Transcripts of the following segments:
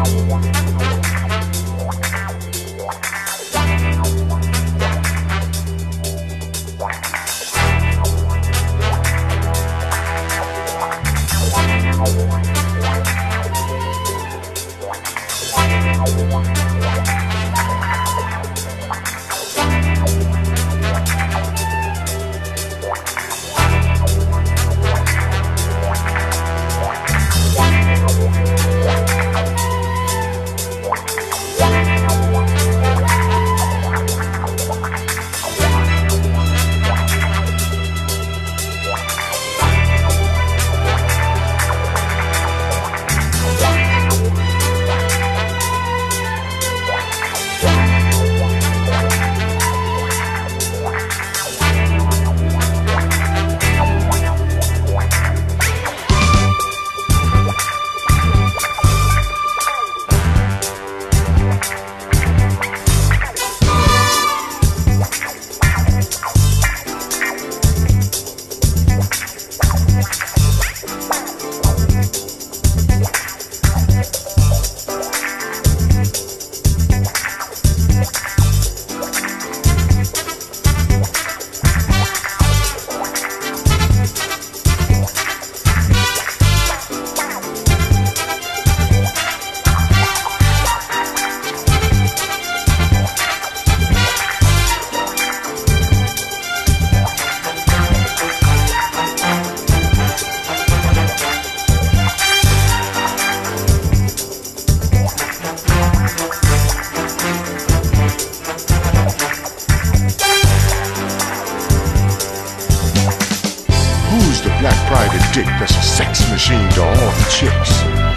dick that's a sex machine to all the chicks.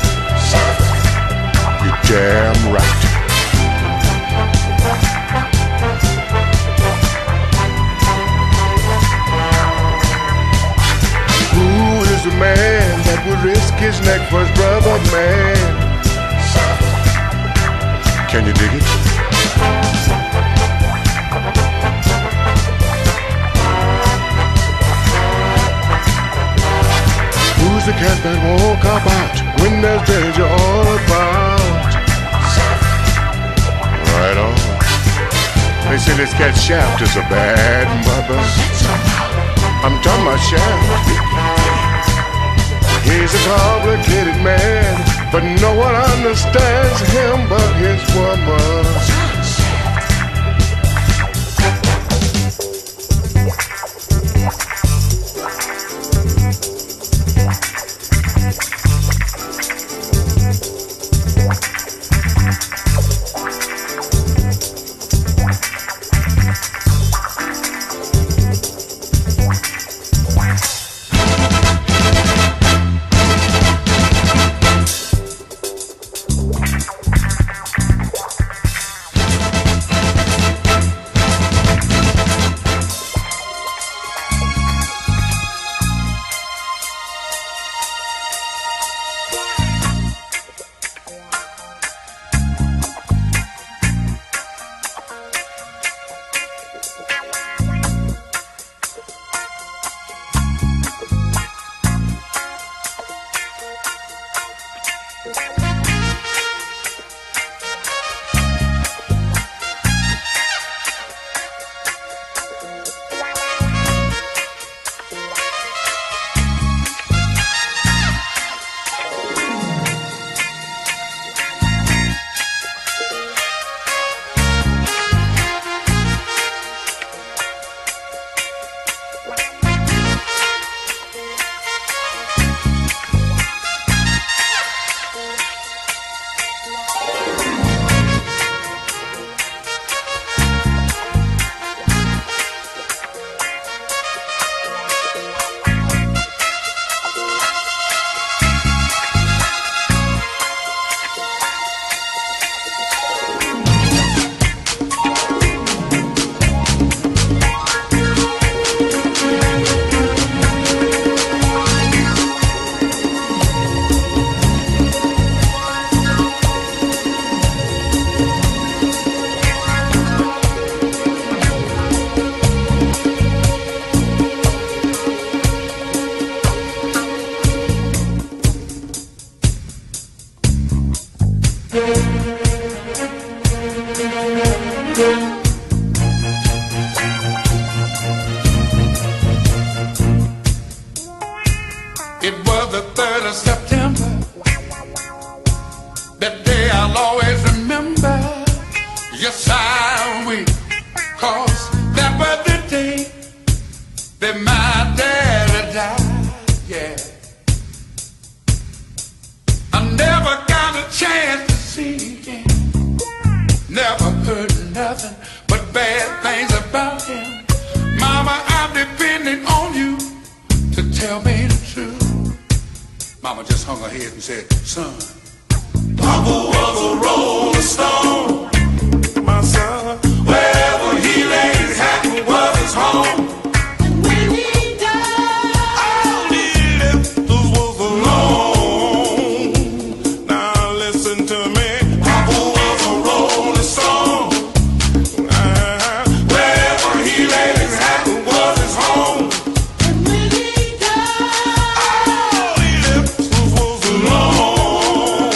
You're damn right. Who is the man that would risk his neck for his brother, man? Can you dig it? Who's the cat that won't cop out when there's danger all about? Right on. They say this cat Shaft is a bad mother. I'm talking about Shaft. He's a complicated man, but no one understands him but his woman. It was the 3rd of September. That day I'll always remember. Yes, I will. 'Cause that was the day that my daddy died. Yeah. I never got a chance to see him. Never heard nothing but bad things about him. Mama, I'm depending on you to tell me the truth. Mama just hung her head and said, son, Papa was a rolling stone. My son, wherever he laid his hat was his home. And when he died, all he left was alone. Now listen to me. Papa was a rolling stone. Wherever he laid his hat was his home. And when he died, all he left was alone.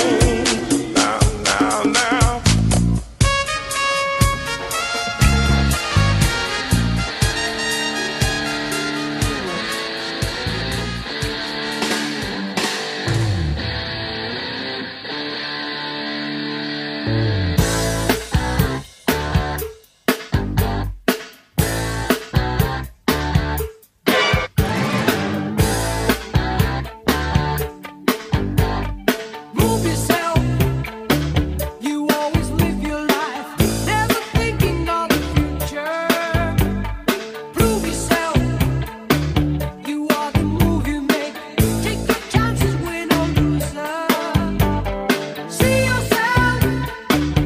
Now. Move yourself. You always live your life, never thinking of the future. Prove yourself. You are the move you make. Take your chances, win or lose. See yourself.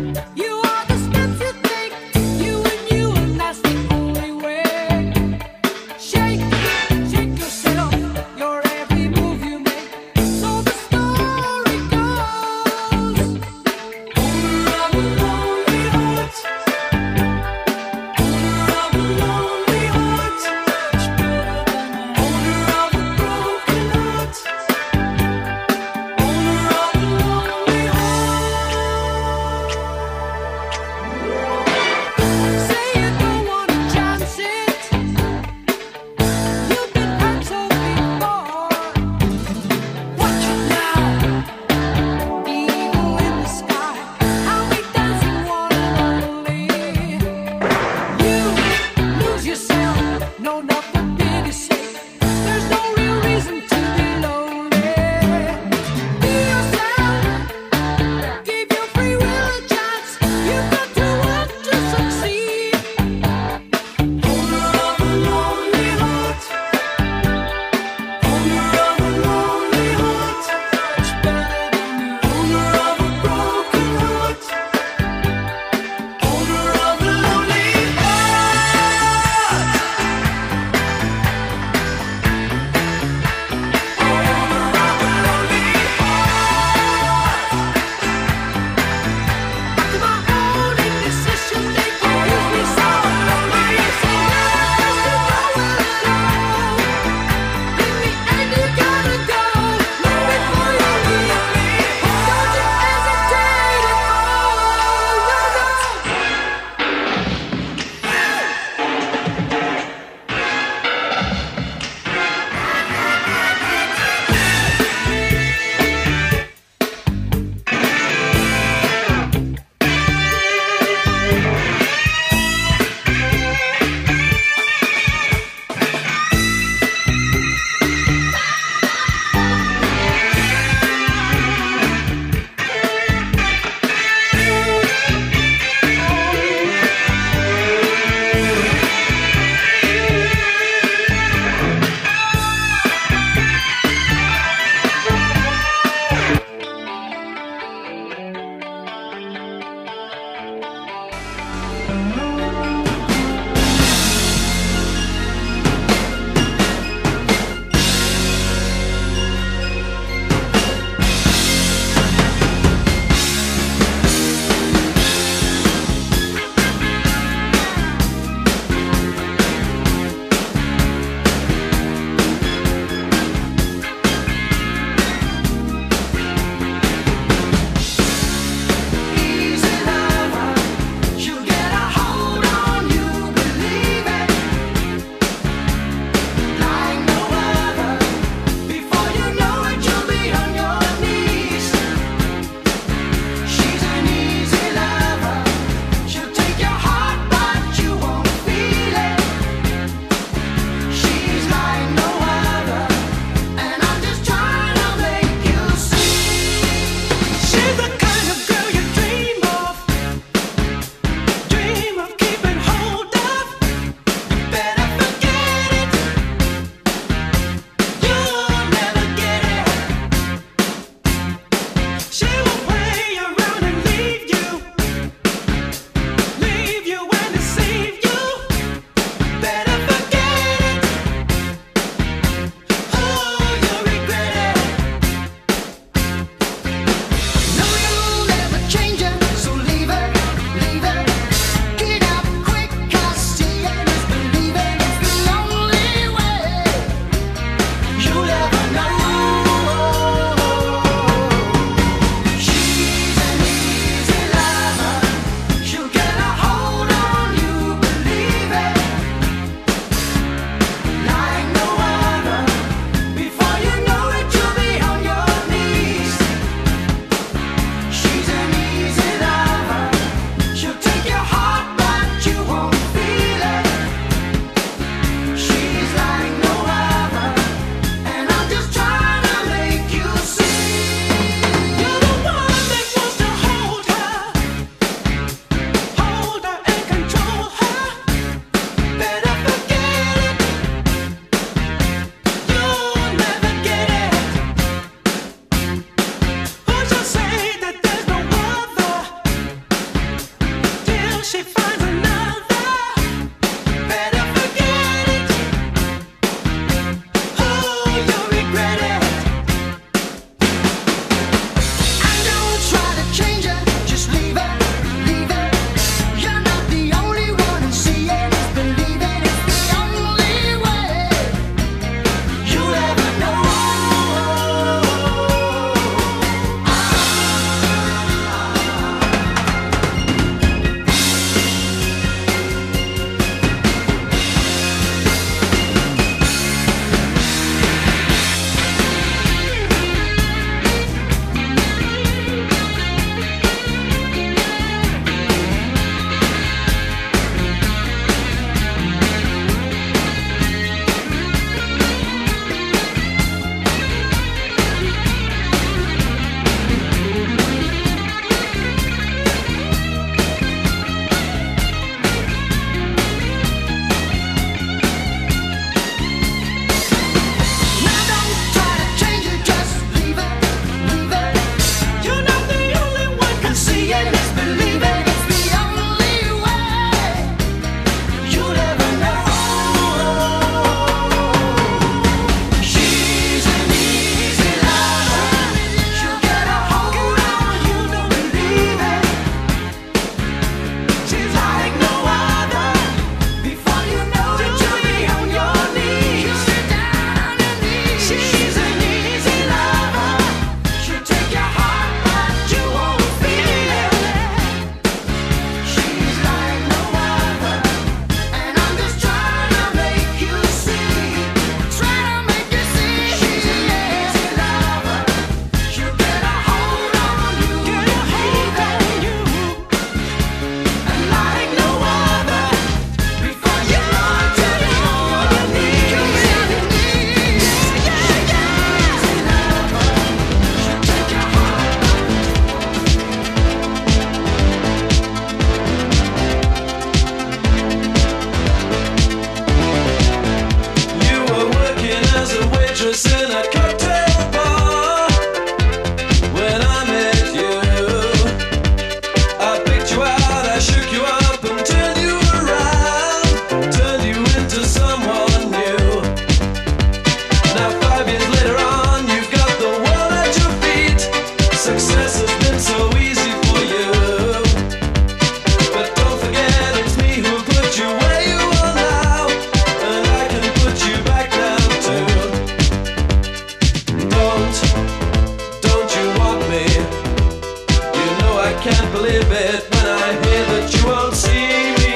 can't believe it when I hear that you won't see me.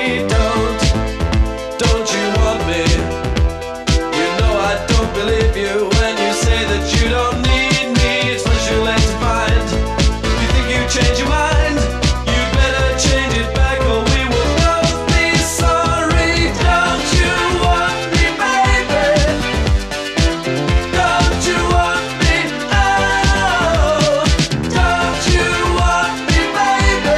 Don't you want me? You know I don't believe you when you say that you don't need me. It's much too late to find. You think you change your mind? You better change it back or we will both be sorry. Don't you want me, baby? Don't you want me? Oh, don't you want me, baby?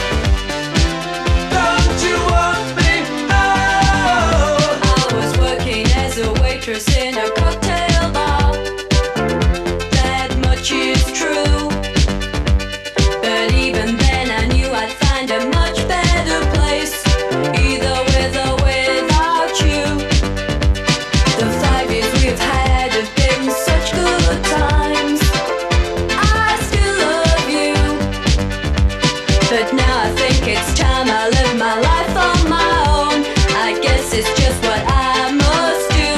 Don't you want me? Oh. I was working as a waitress in a cocktail bar. That much is true. But even then I knew I'd find a much better place, either with or without you. The 5 years we've had have been such good times. I still love you, but now I think it's time I live my life on my own. I guess it's just what I must do.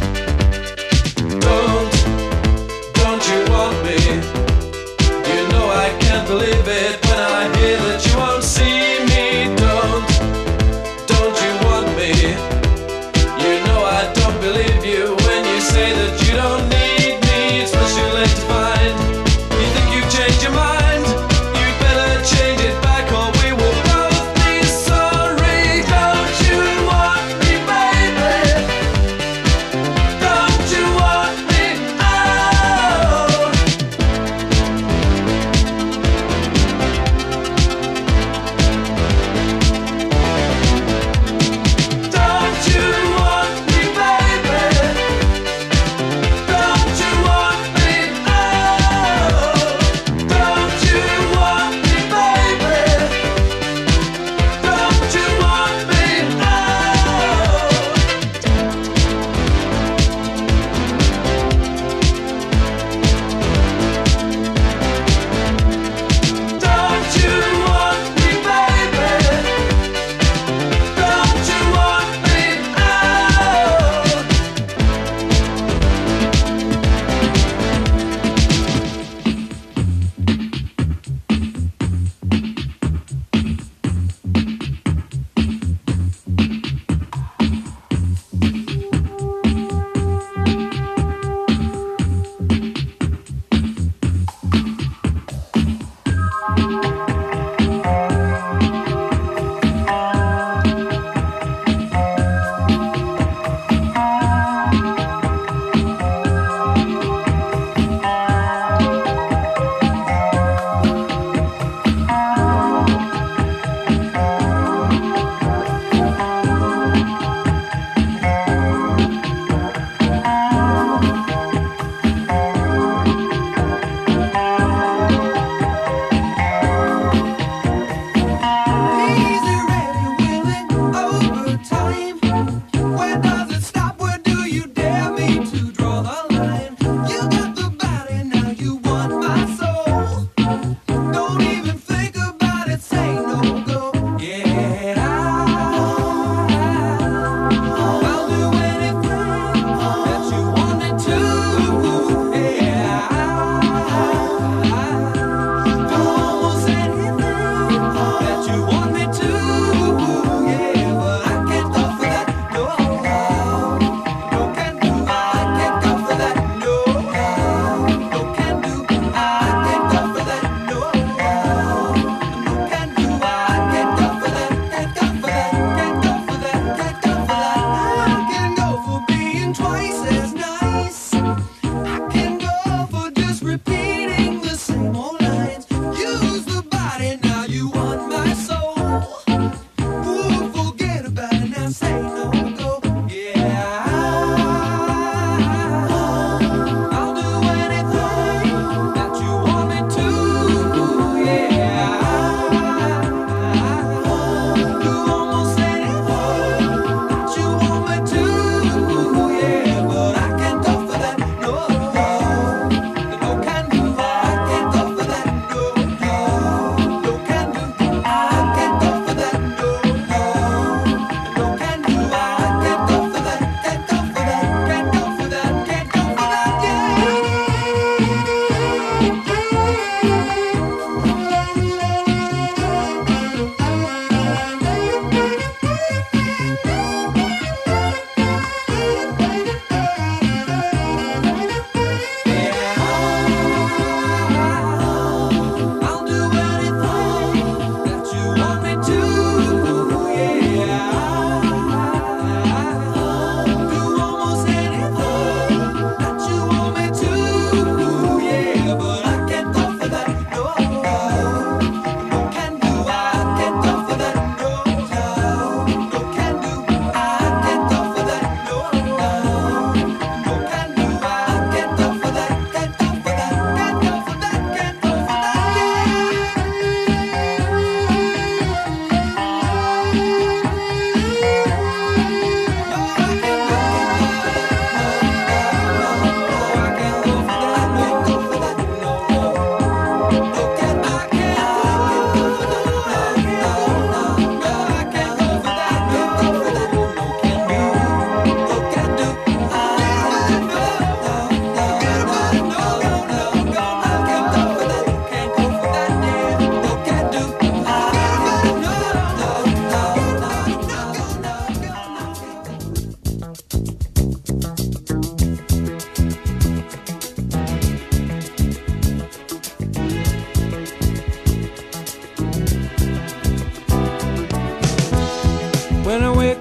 Don't you want me? You know I can't believe it when I hear that you won't see me. Don't you want me? You know I don't believe you when you say that you don't need me. It's much too late to find. You think you've changed your mind? You better change it back or we will both be sorry. Don't you want me, baby? Don't you want me? Oh. Don't you want me, baby? Don't you want me? Oh. Don't you want me, baby? Don't you want me? Don't you want me, baby? Don't you want me?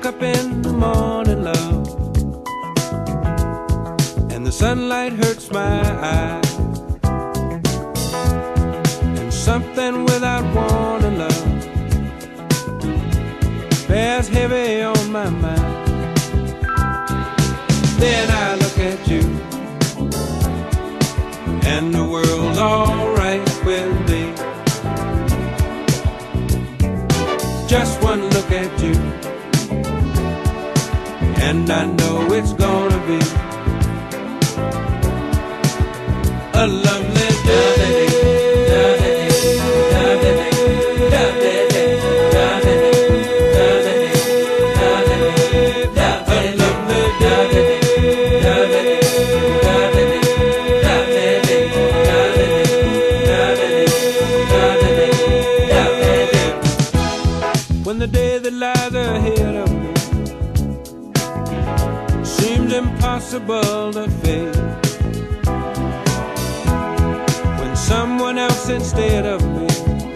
wake up in the morning, love, and the sunlight hurts my eyes, and something without warning, love, bears heavy on my mind. Then I look at you, and the world's alright with me. Just one look at you, and I know it's gonna be a lovely day. When the day that lies ahead of me seems impossible to face, when someone else instead of me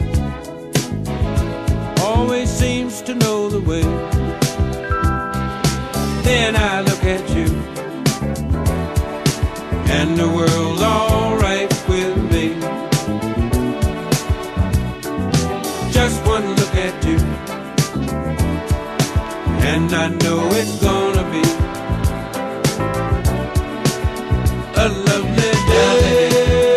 always seems to know the way, then I look at you, and the world's alright with me. Just one look at you, and I know it's gonna be a lovely day.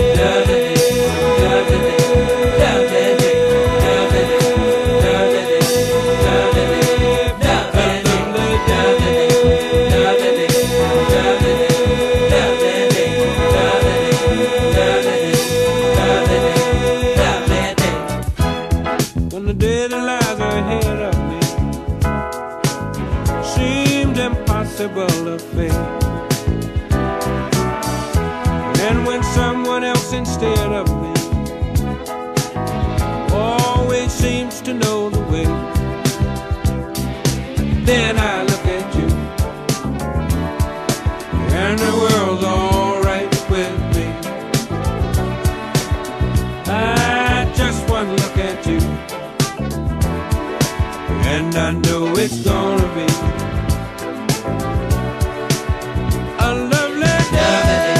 When the day that lies ahead of me seemed impossible to face, and when someone else instead of me always seems to know the way, then I look at you, and the world's alright with me. I just one look at you, and I know it's gonna be a lovely day.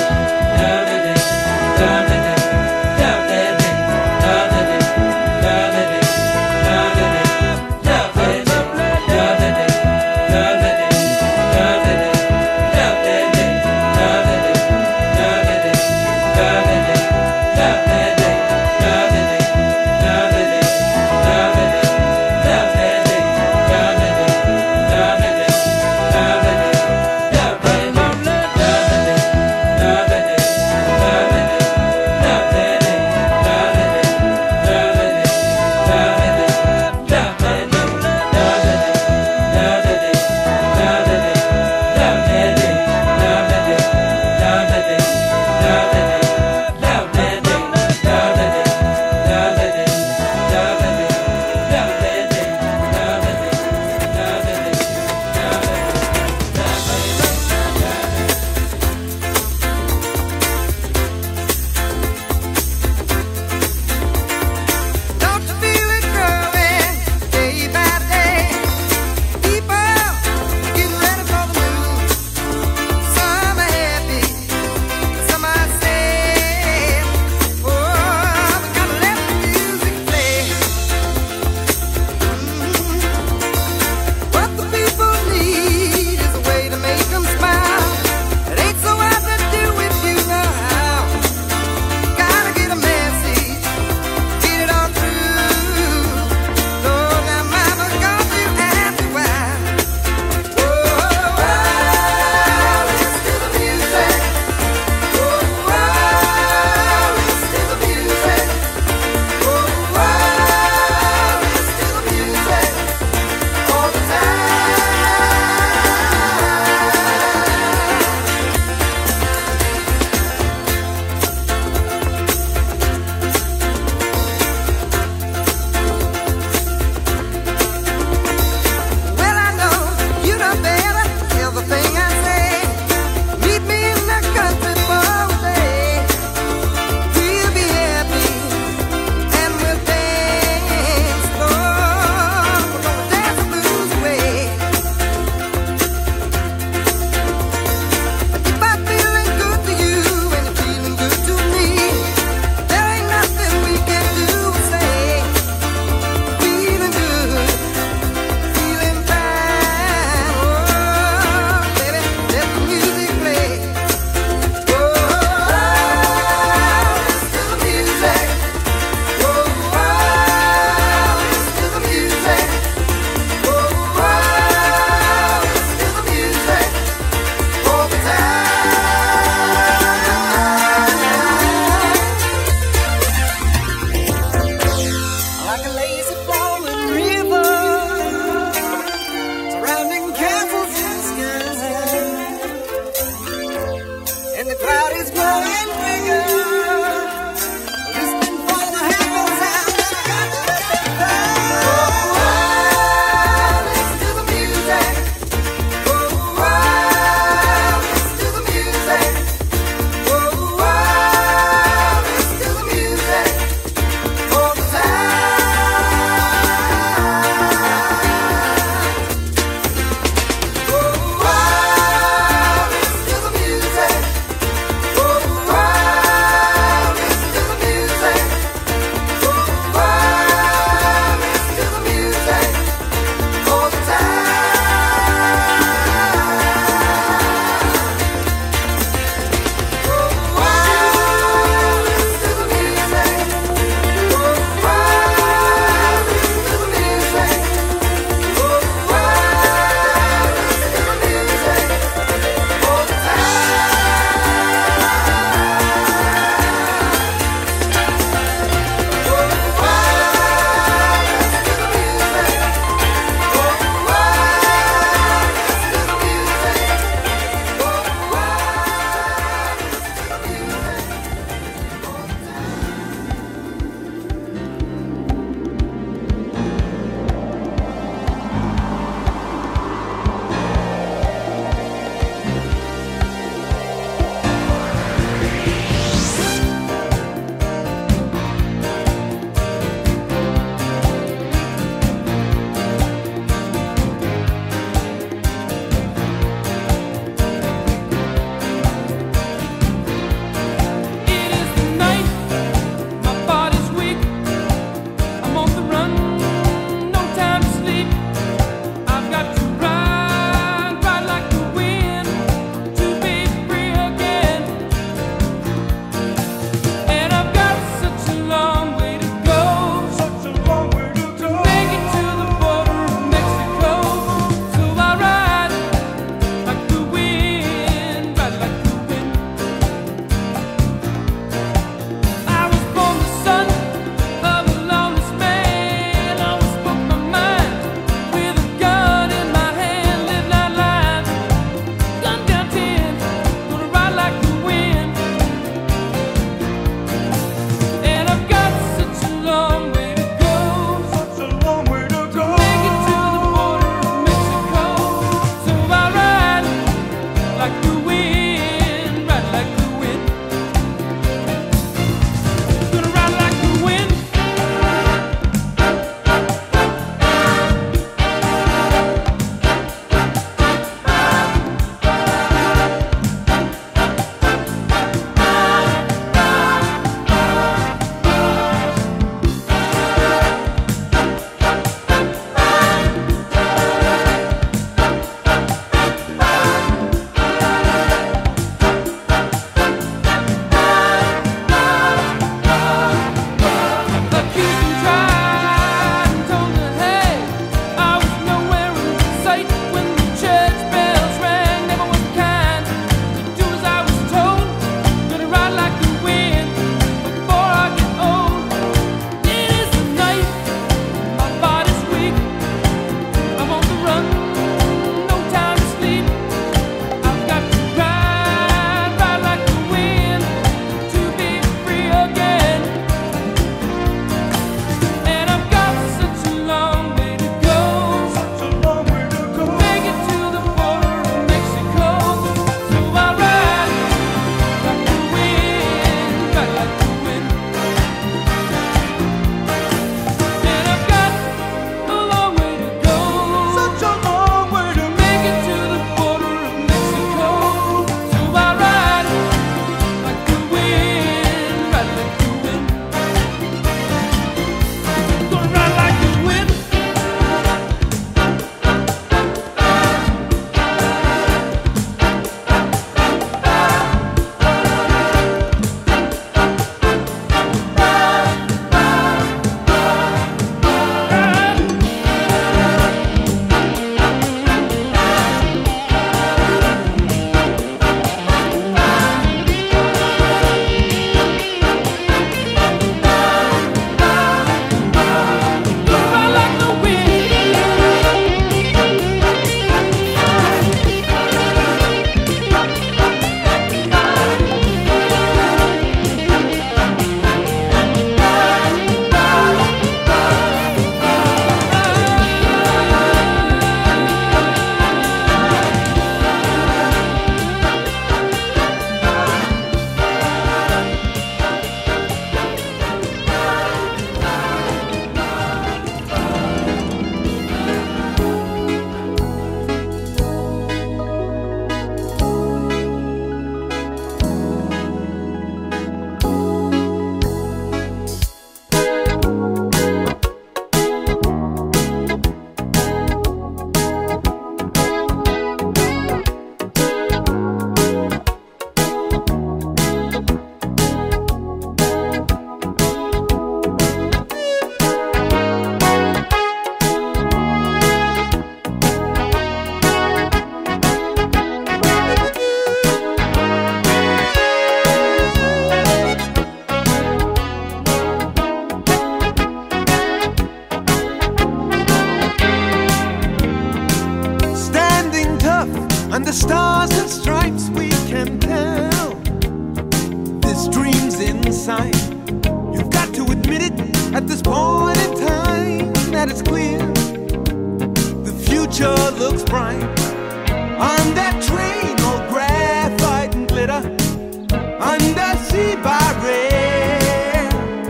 the stars and stripes we can tell this dream's in sight. You've got to admit it at this point in time that it's clear the future looks bright. On that train, all graphite and glitter, undersea by rail,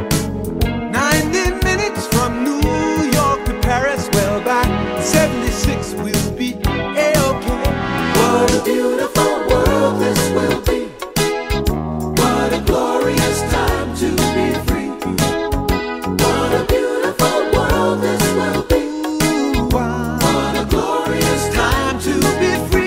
90 minutes from New York to Paris. Well, by 76 we'll be A-OK. What a beautiful world this will be. What a glorious time to be free. What a beautiful world this will be. What a glorious time to be free.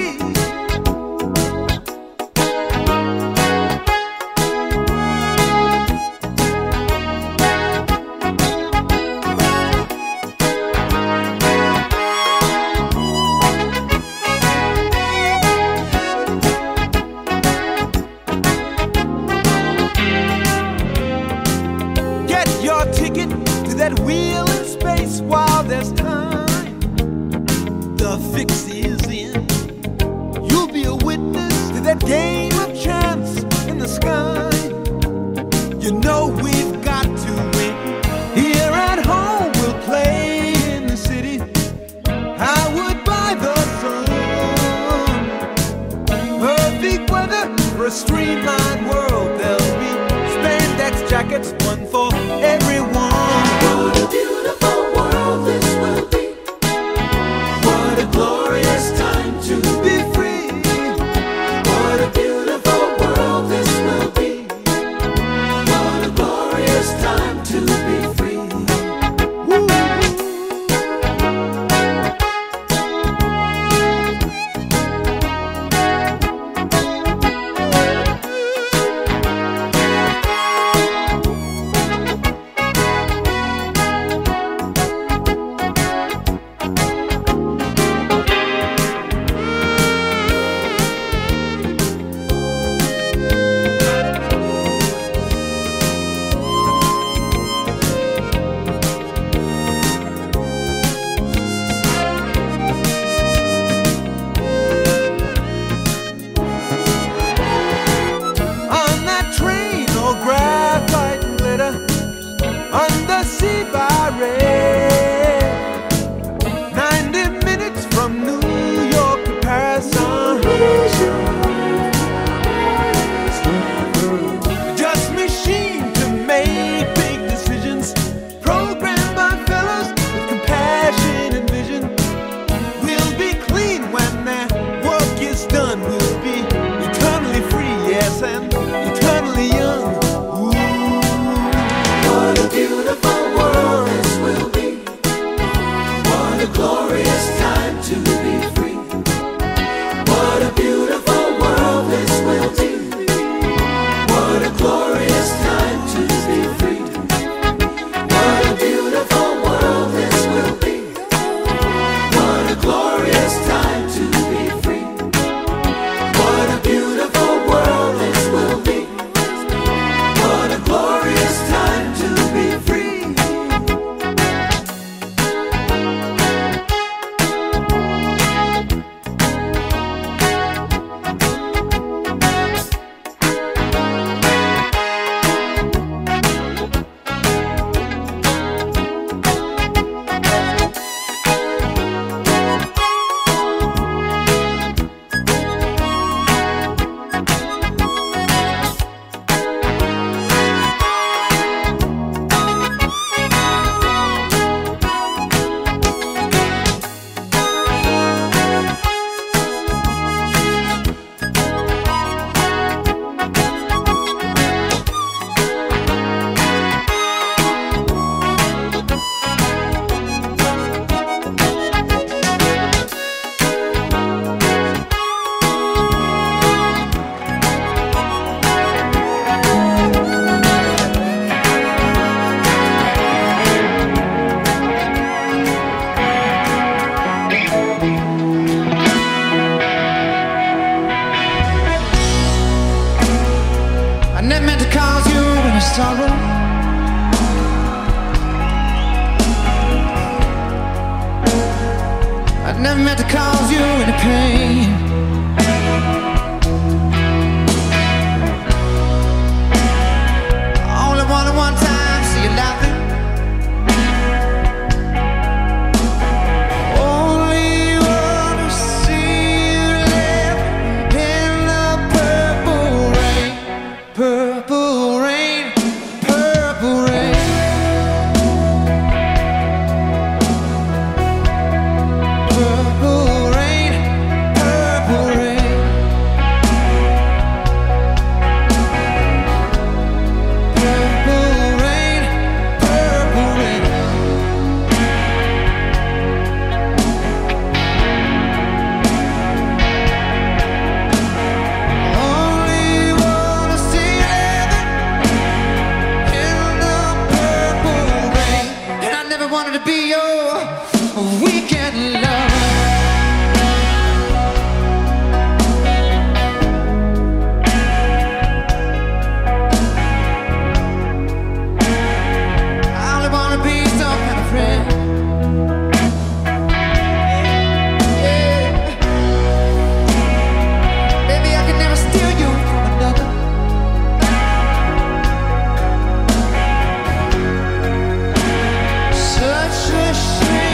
Get your ticket to that wheel in space while there's time. The fix is in. You'll be a witness to that game of chance in the sky. You know we've got to win. Here at home we'll play in the city. I would buy the sun. Perfect weather for a streamlined world. There'll be spandex jackets, one for everyone. What a beautiful world this will be. What a glorious time to be free. What a beautiful world this will be. What a glorious time to be free. On that train, all graphite and glitter, undersea by rail, 90 minutes from New York to Paris. Just machine to make big decisions, programmed by fellows with compassion and vision. We'll be clean when their work is done. We'll be eternally free, yes, and eternally young. Ooh. What a beautiful world this will be. What a glorious time to be free. What a beautiful world this will be. What a glorious time to be free. What a beautiful world this will be. What a glorious time to be free. What a beautiful world this will be. What a glorious time to be free. sorrow. I never meant to cause you any pain. wanted to be your weekend love. I only wanna be some kind of friend. Such a shame.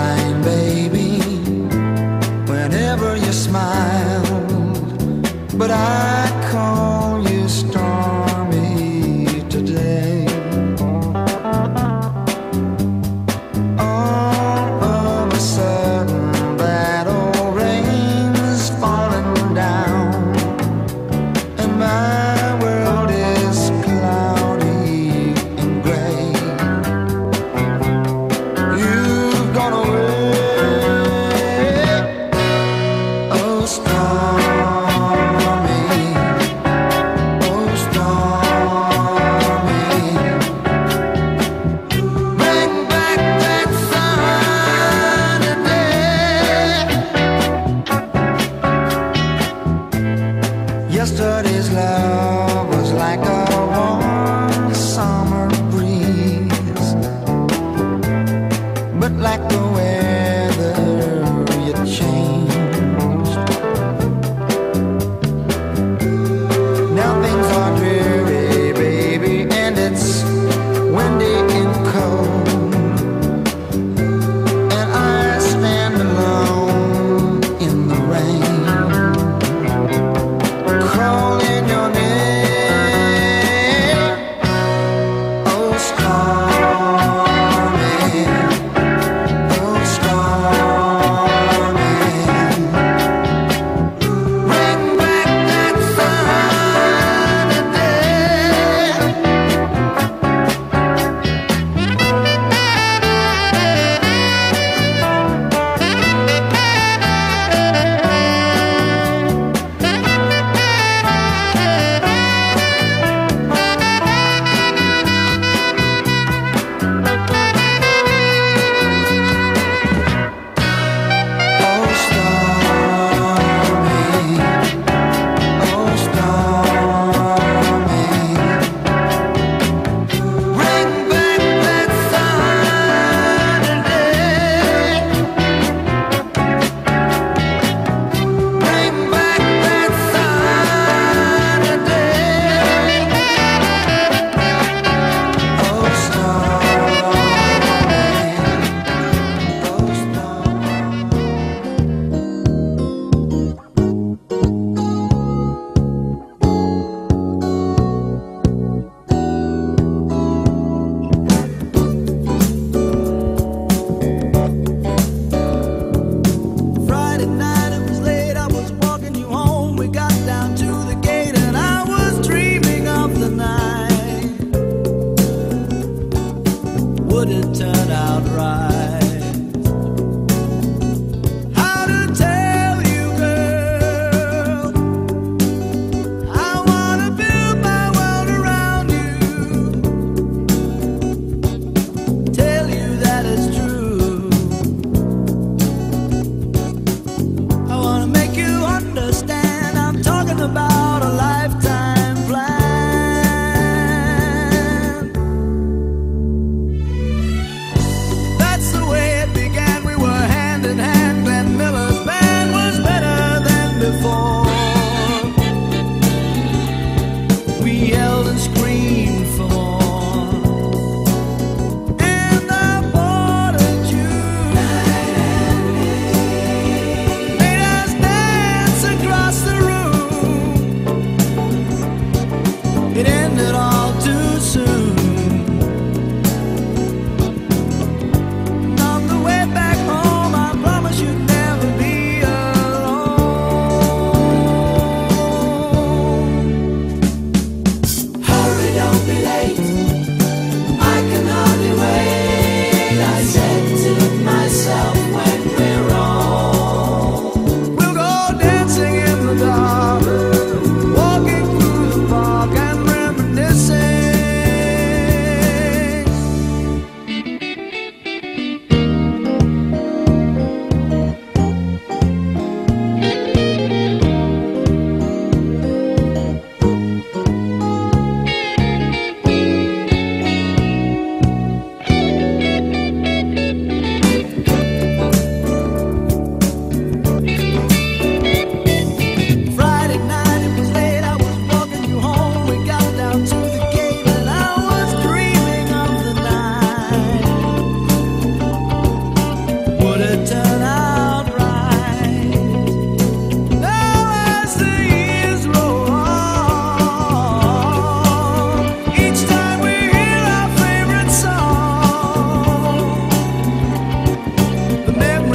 sunshine, baby, whenever you smile. But I call you stormy today. All of a sudden, that old rain's falling down, and my world is cloudy and gray. You've gone away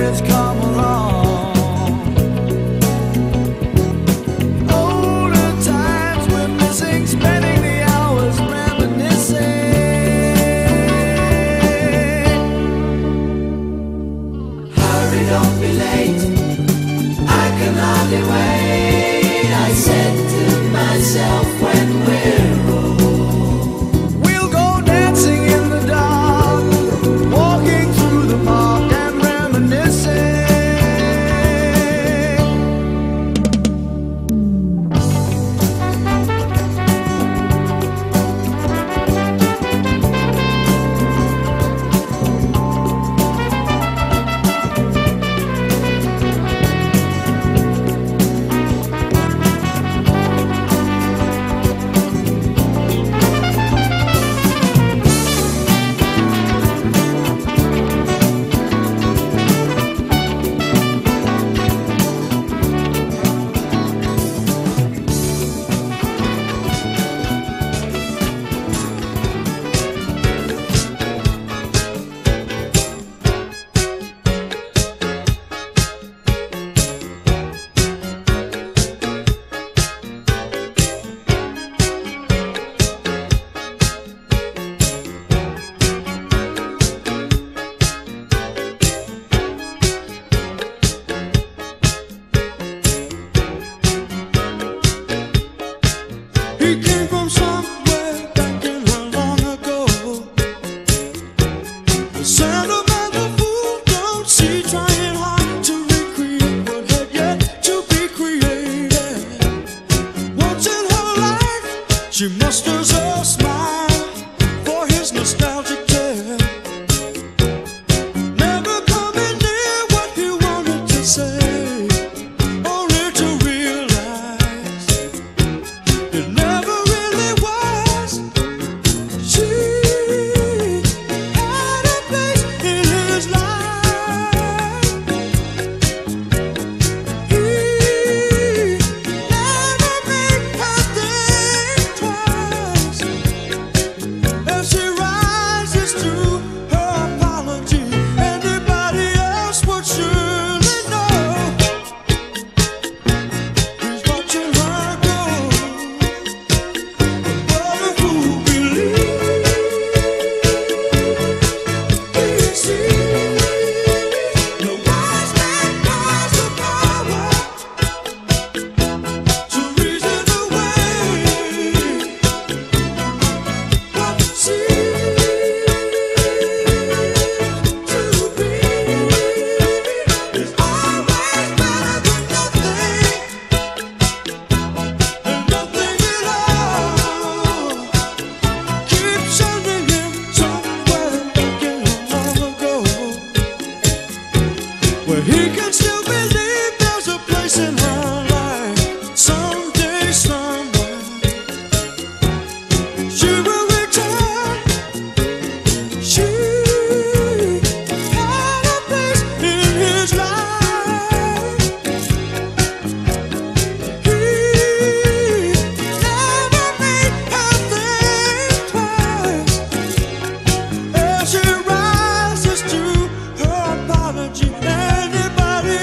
years come along. Older times we're missing, spending the hours reminiscing. Hurry, don't be late, I can hardly wait, I said to myself when we're old. We'll go dancing in the dark, walking through the park and reminiscing. He came from somewhere back in long ago. The sentimental fool don't see, trying hard to recreate what had yet to be created. Once in her life, she musters a smile for his nostalgic tale. Never coming near what he wanted to say, only to realize it never really was. She had a place in his life. He never made her think twice. As she rises to her apology, anybody else would surely know. He's watching her go. Brother who believes he sees. The wise man has the power to reason away what seems to be is always better than nothing, and nothing at all. Keep sending him somewhere again long ago, where he can still believe there's a place in her life. Someday, somewhere, she will return. She had a place in his life. He never made her think twice. As she rises to her apology, anybody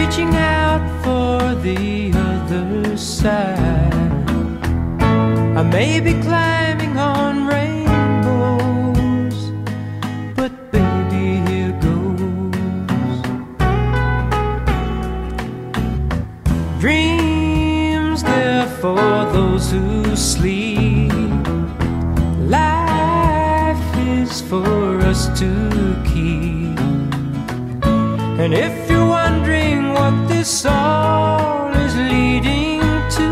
reaching out for the other side. I may be climbing on rainbows, but baby, here goes. Dreams, they're for those who sleep. Life is for us to keep. And if you're wondering what this all is leading to,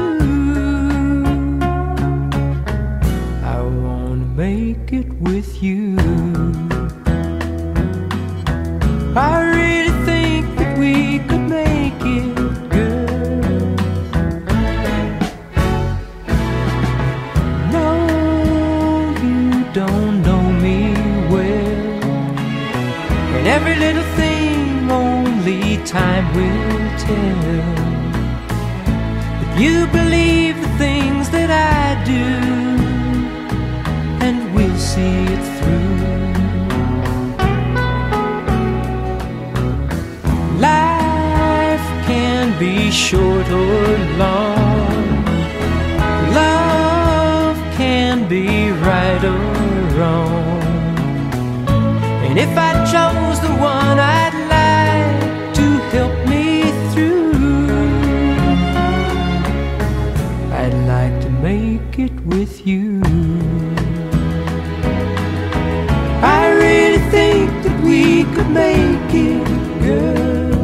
I wanna make it with you. I really think that we could make it, girl. No, you don't know me well, and every little thing only time will tell. If you believe the things that I do, and we'll see it through. Life can be short or long. Love can be right or wrong. And if I chose the one I'd like to help me through, I'd like to make it with you. I really think that we could make it, girl.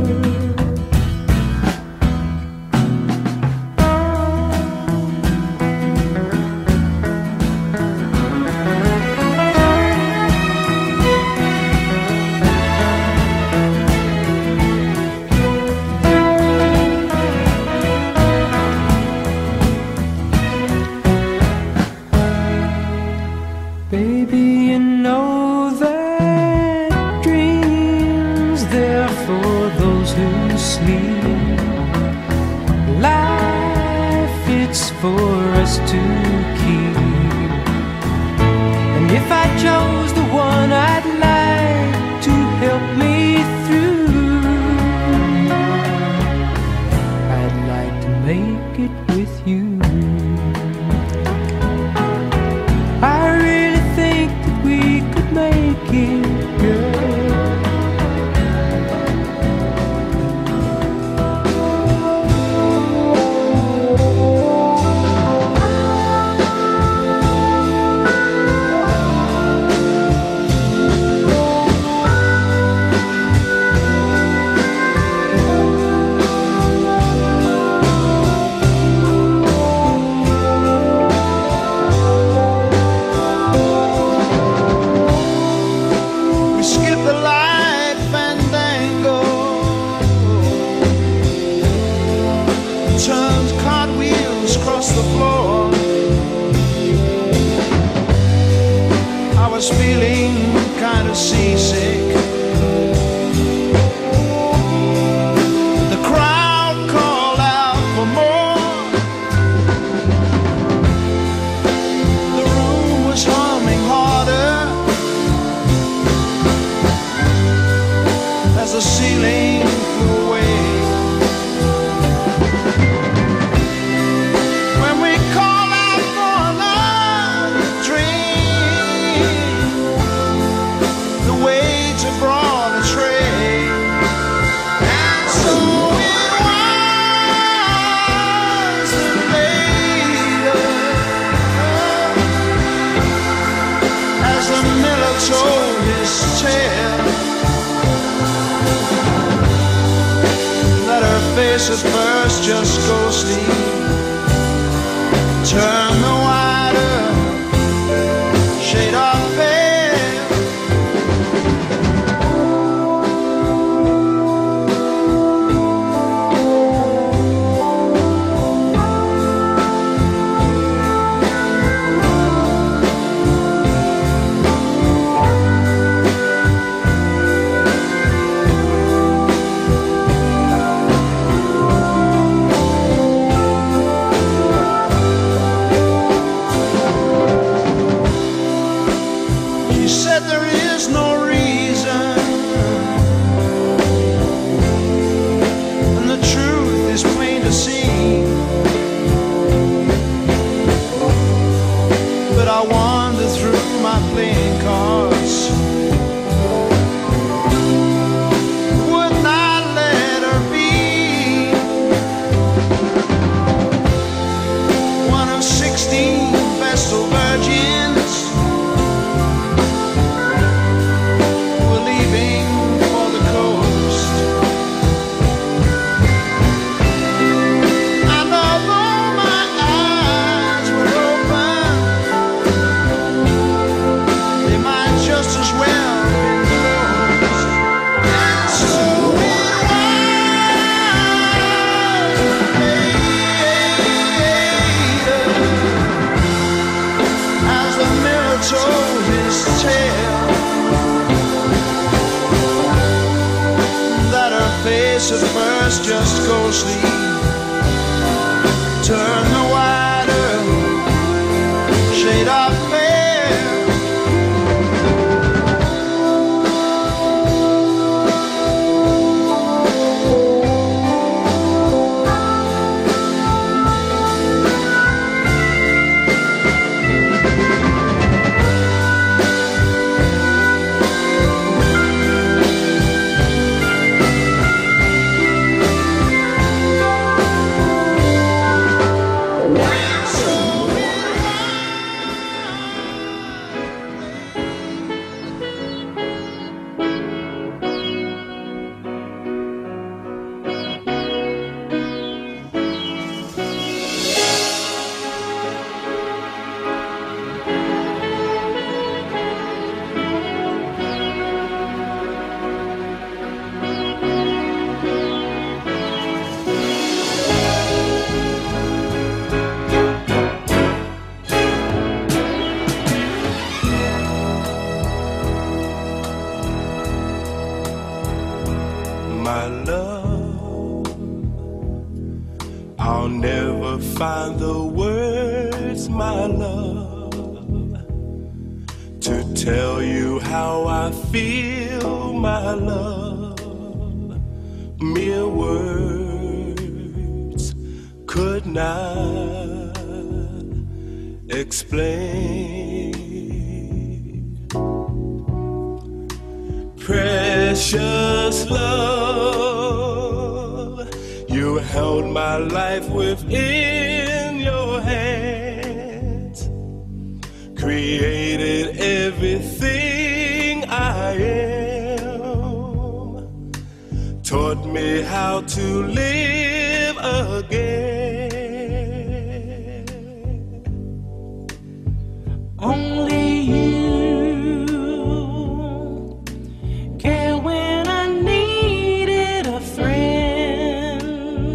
Baby, you know that dreams, they're for those who sleep. Life, it's for us to keep. And if I chose the one I'd like to help me through, I'd like to make it with you. I really think that we could make it, girl. Feeling kind of seasick. The crowd called out for more. The room was humming harder as the ceiling flew away. When we call out for another dream, the waiter brought a tray, and so it was that later, as the miller told his tale, that her face at first just ghostly turned the wider shade of pale. at first, just go sleep. Turn the wider shade of pale. My love, I'll never find the words, my love, to tell you how I feel, my love. Mere words could not explain. Precious love, you held my life within your hands, created everything I am, taught me how to live again. Only you care when I needed a friend,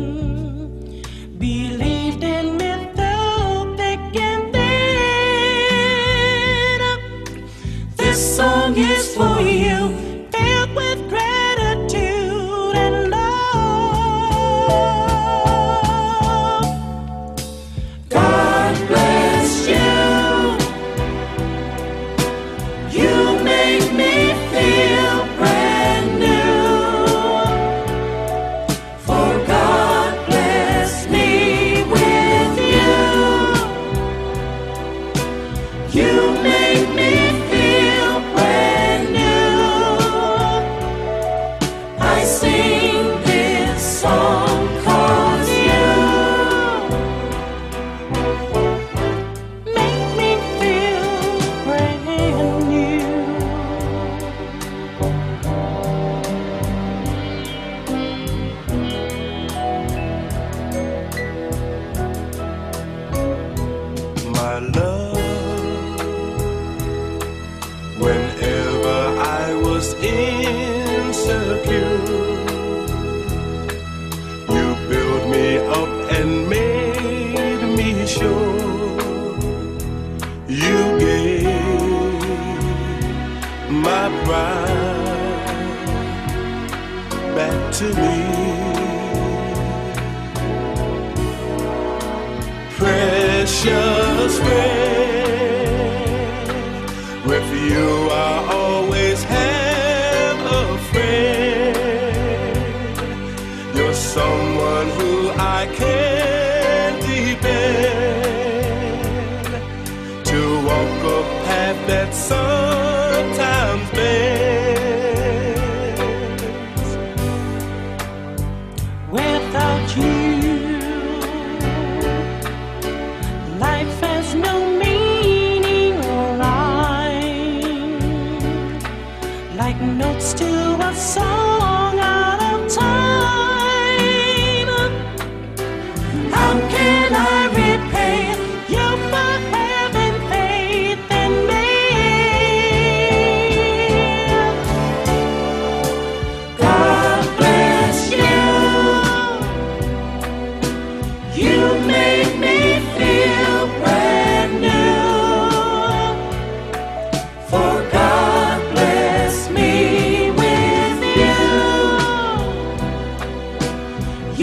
believed in me through thick and thin. This song is for you, filled with gratitude and love. God bless you. You make me feel brand new. For God blessed me with you. You make me feel brand new. I sing this song 'cause you make me feel brand new. My love, whenever I was insecure, you built me up and made me sure. You gave my pride back to me. Precious friend, with you I always have a friend. You're someone who I can depend, to walk a path that sometimes bends. Without you, life has no meaning or rhyme, like notes to a song out of time. How can I repay you for having faith in me? God bless you.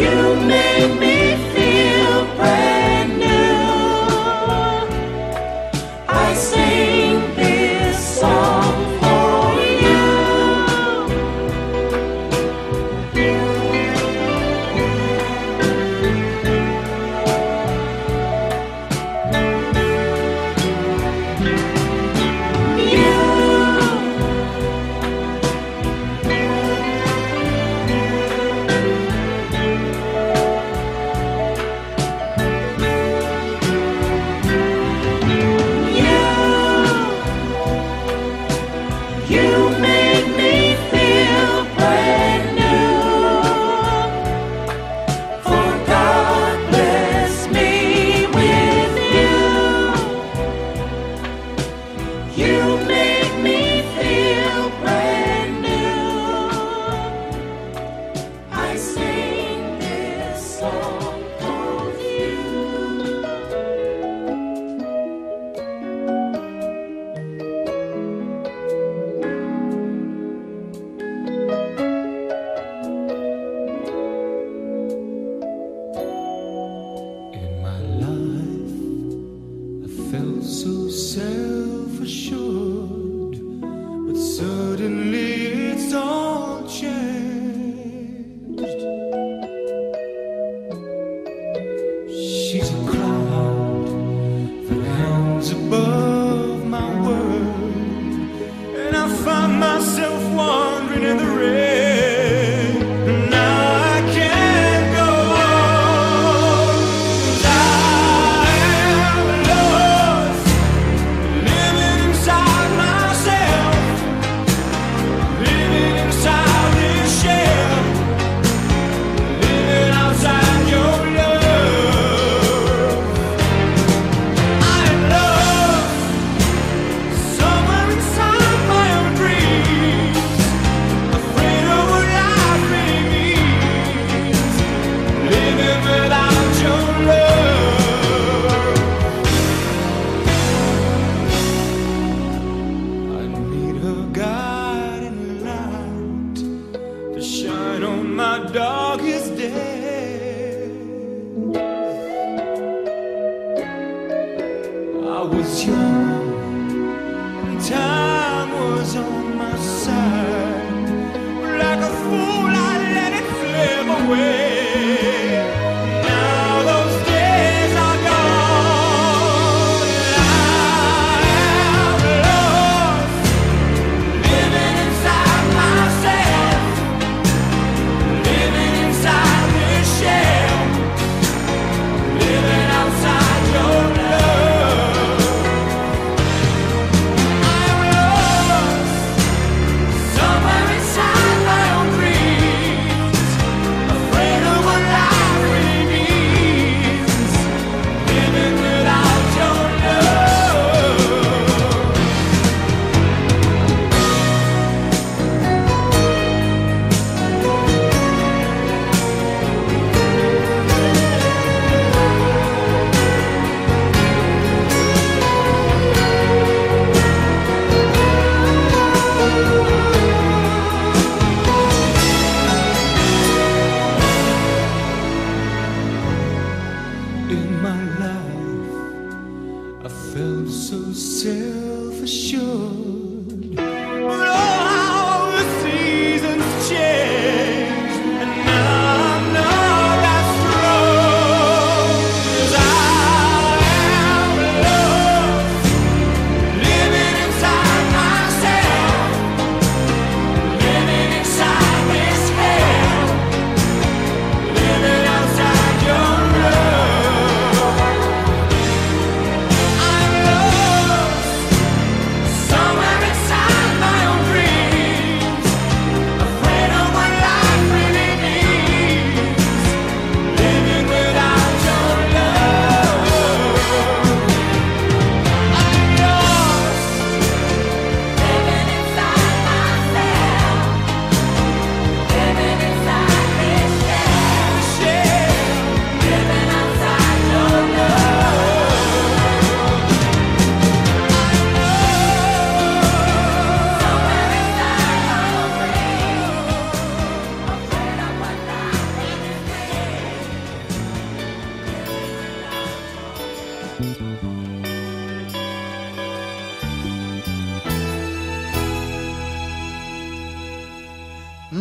Somewhere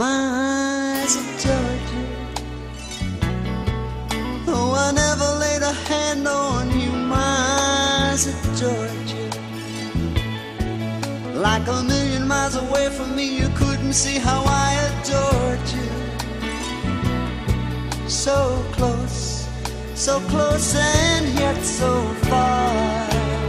My eyes adored you. Oh, I never laid a hand on you. My eyes adored you. Like a million miles away from me, you couldn't see how I adored you. So close and yet so far.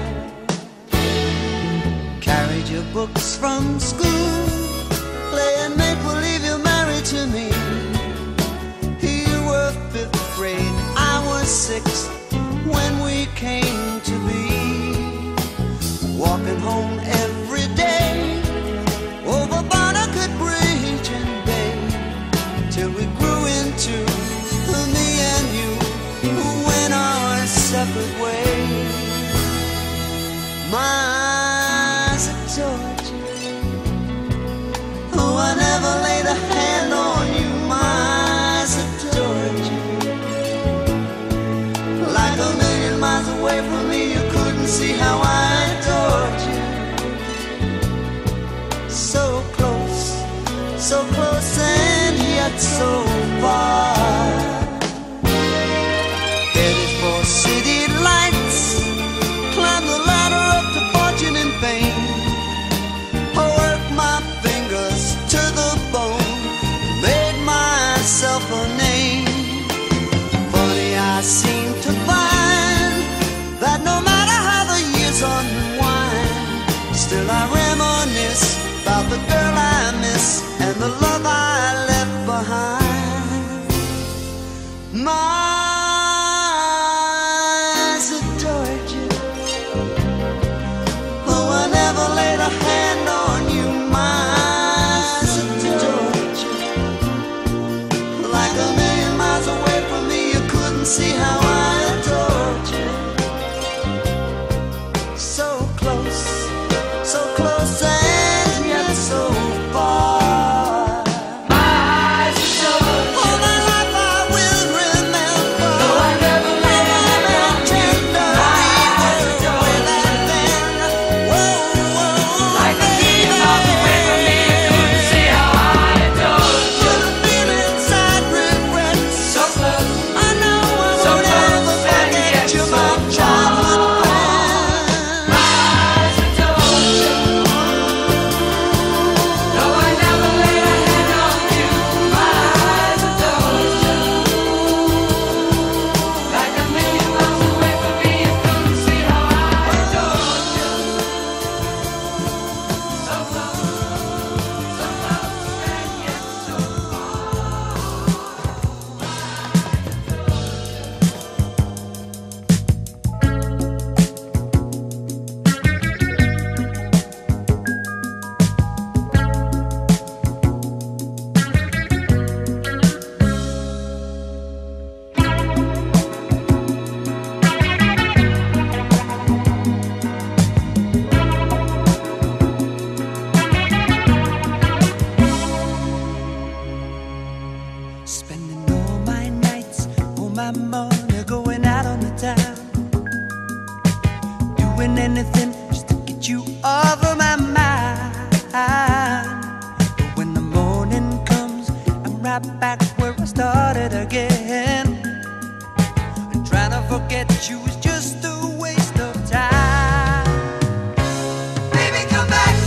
Carried your books from school, playing make-believe you're married to me. You were 5th grade, I was 6th when we came to be. Walking home every day over Barnegat Bridge and Bay, till we grew into me and you, who went our separate ways. My eyes adored you. Oh, I never laid a hand on you. My eyes adored you. Like a million miles away from me, you couldn't see how I adored you. So close and yet so far. Headed for city lights, climb the ladder up to fortune and fame. I worked my fingers to the bone, made myself a name. Funny, I seem to find that no matter how the years unwind, still I reminisce about the girl I miss and the love I left behind. My eyes adored you. Oh, I never laid a hand on you. My eyes adored you. Like a million miles away from me, you couldn't see how I adored you. So close and yet so far. My eyes are so All my life I will remember. Though I never laid a hand on you. My eyes are so like a million miles away from me, you couldn't see how I adored you. Could have been inside regrets. So close, I know I so won't close ever and forget yet you, so my childhood friend. my eyes adored you. Though I never laid a hand on you. My eyes adored you. Like a million miles away from me, you couldn't see how I adored you. So close and yet so Spending all my nights, all my money going out on the town. Doing anything just to get you off of my mind. But when the morning comes, I'm right back where I started again. And trying to forget you is just a waste of time. Baby, come back.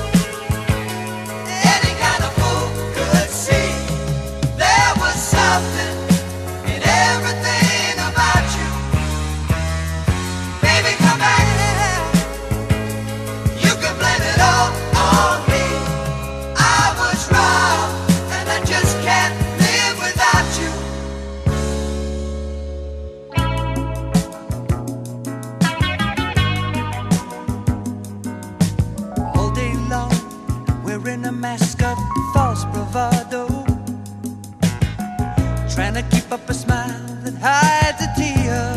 Any kind of fool could see there was something in everything about you. Baby, come back. You can blame it all on me. I was wrong, and I just can't live without you. All day long, wearing a mask of false bravado, trying to keep up a smile that hides a tear.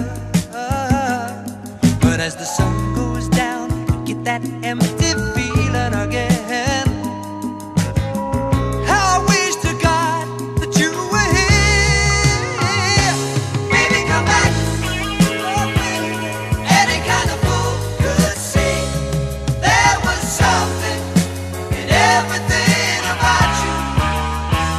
But as the sun goes down, I get that empty feeling again. How I wish to God that you were here. Baby, come back. Any kind of fool could see there was something in everything about you.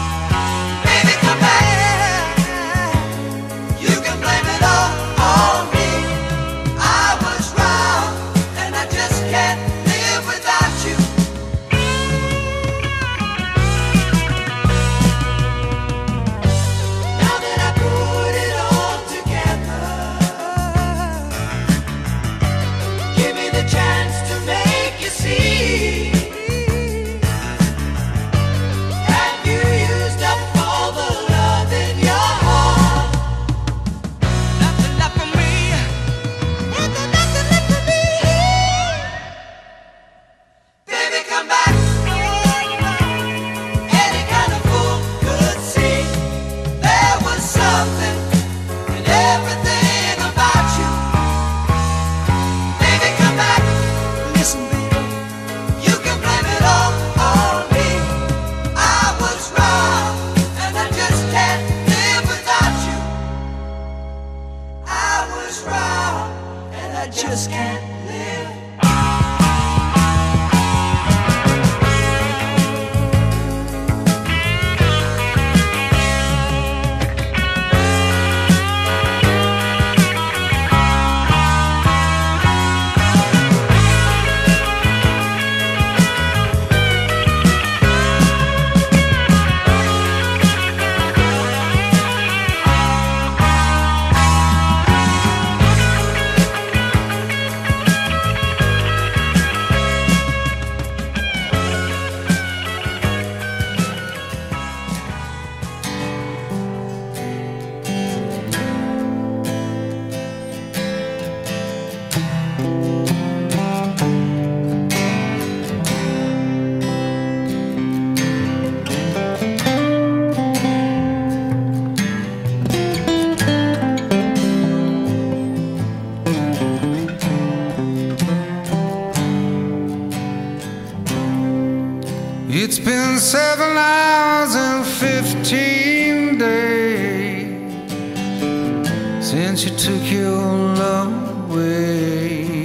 just can't live. It's been 7 hours and 15 days since you took your love away.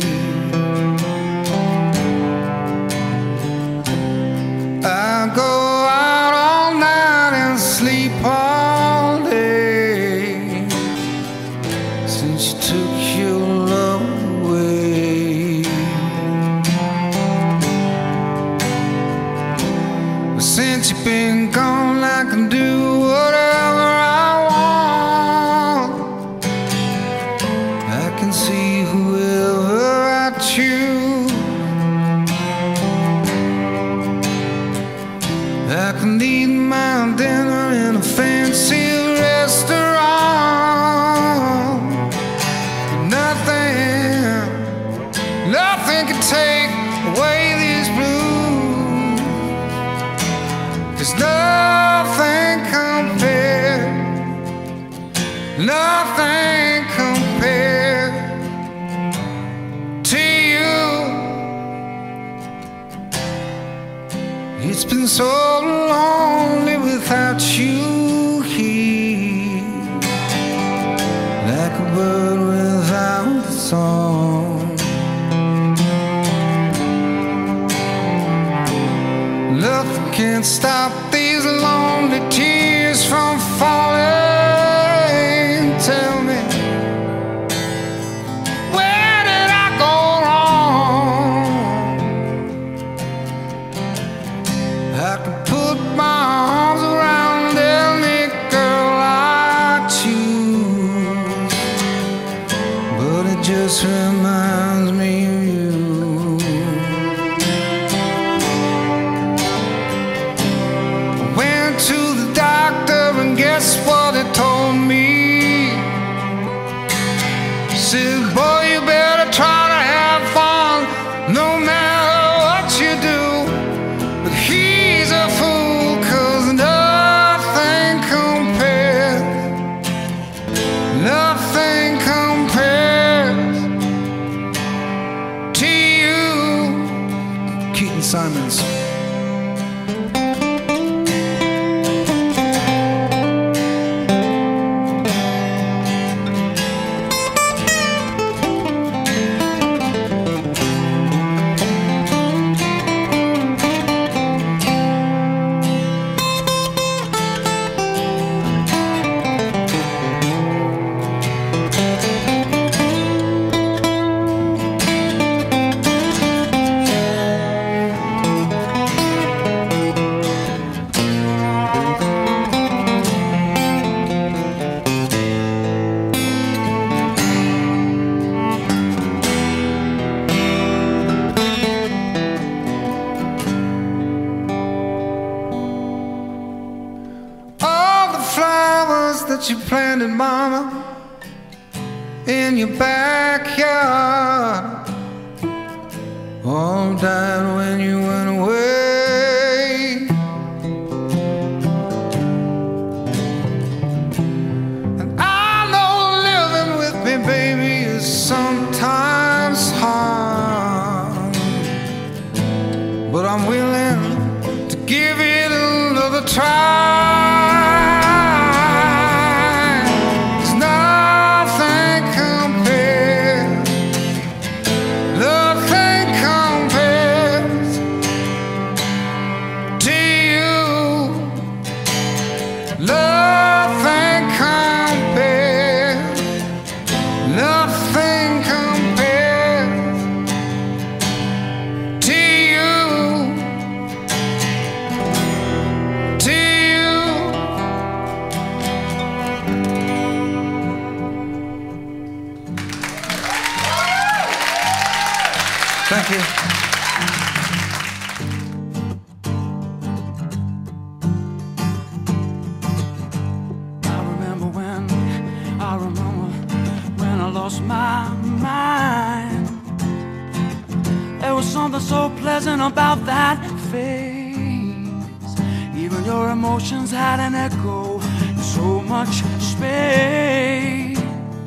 I go out all night and sleep all day since you took your love away. Since you've been gone, I can do whatever I want. I can see whoever I choose. I can eat my dinner in a fancy restaurant. Nothing can take away these blues. There's nothing compared, nothing compared to you. It's been so lonely without you here, like a bird without a song. Nothing can stop these lonely tears from falling. Tell me, where did I go wrong? I could put my arms around any girl I choose, but it just reminds me of you. To the doctor, and guess what he told me? He said, boy, you better try to have fun no matter what you do. But he's a fool, 'cause nothing compares, nothing compares to you. Keaton Simons. That you planted, mama, in your backyard, all died when you went away. And I know living with me, baby, is sometimes hard, but I'm willing to give it another try. Thank you. I remember when I lost my mind. There was something so pleasant about that phase. Even your emotions had an echo in so much space.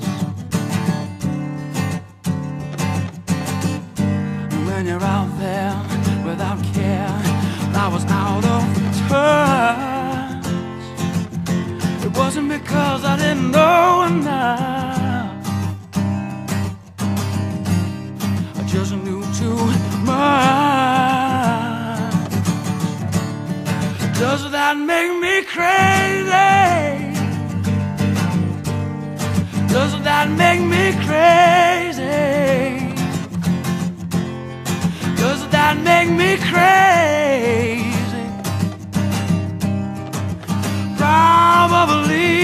And when you're out there without care, I was out of touch. It wasn't because I didn't know enough. I just knew too much. Does that make me crazy? Does that make me crazy? Does that make me crazy? Probably.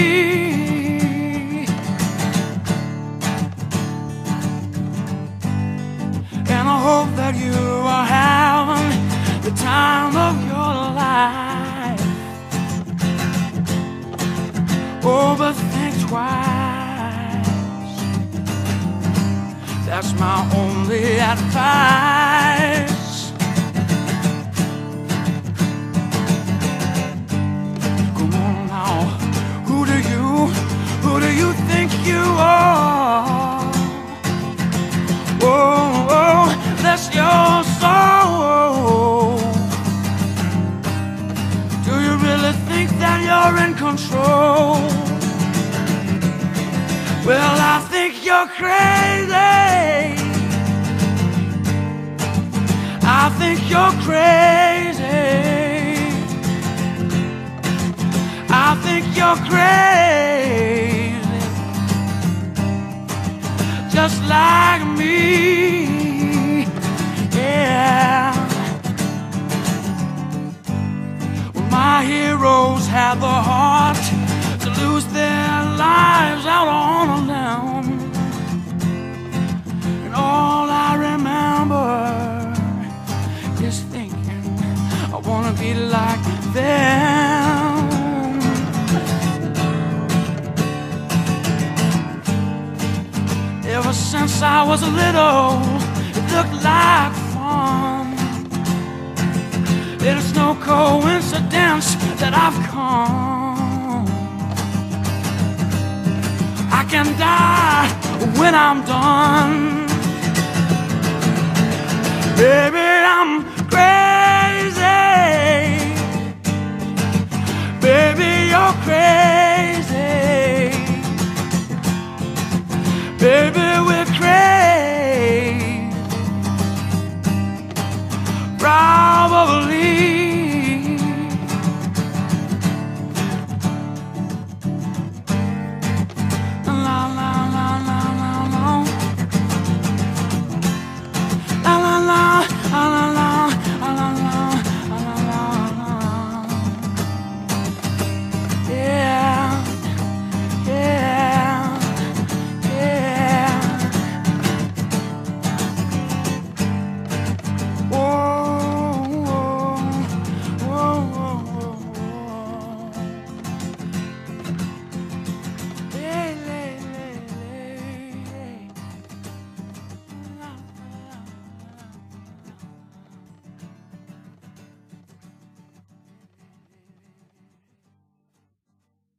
And I hope that you are having the time of your life. Oh, but think twice. That's my only advice. Come on now, who do you think you are? Oh, that's your soul. Do you really think that you're in control? Well, I think you're crazy. I think you're crazy. I think you're crazy. Just like me. Yeah. Well, my heroes had the heart to lose their lives out on a limb. And all I remember is thinking I wanna be like them. Ever since I was little, it looked like fun. It's no coincidence that I've come. I can die when I'm done. Baby, I'm crazy. Baby, you're crazy. Baby,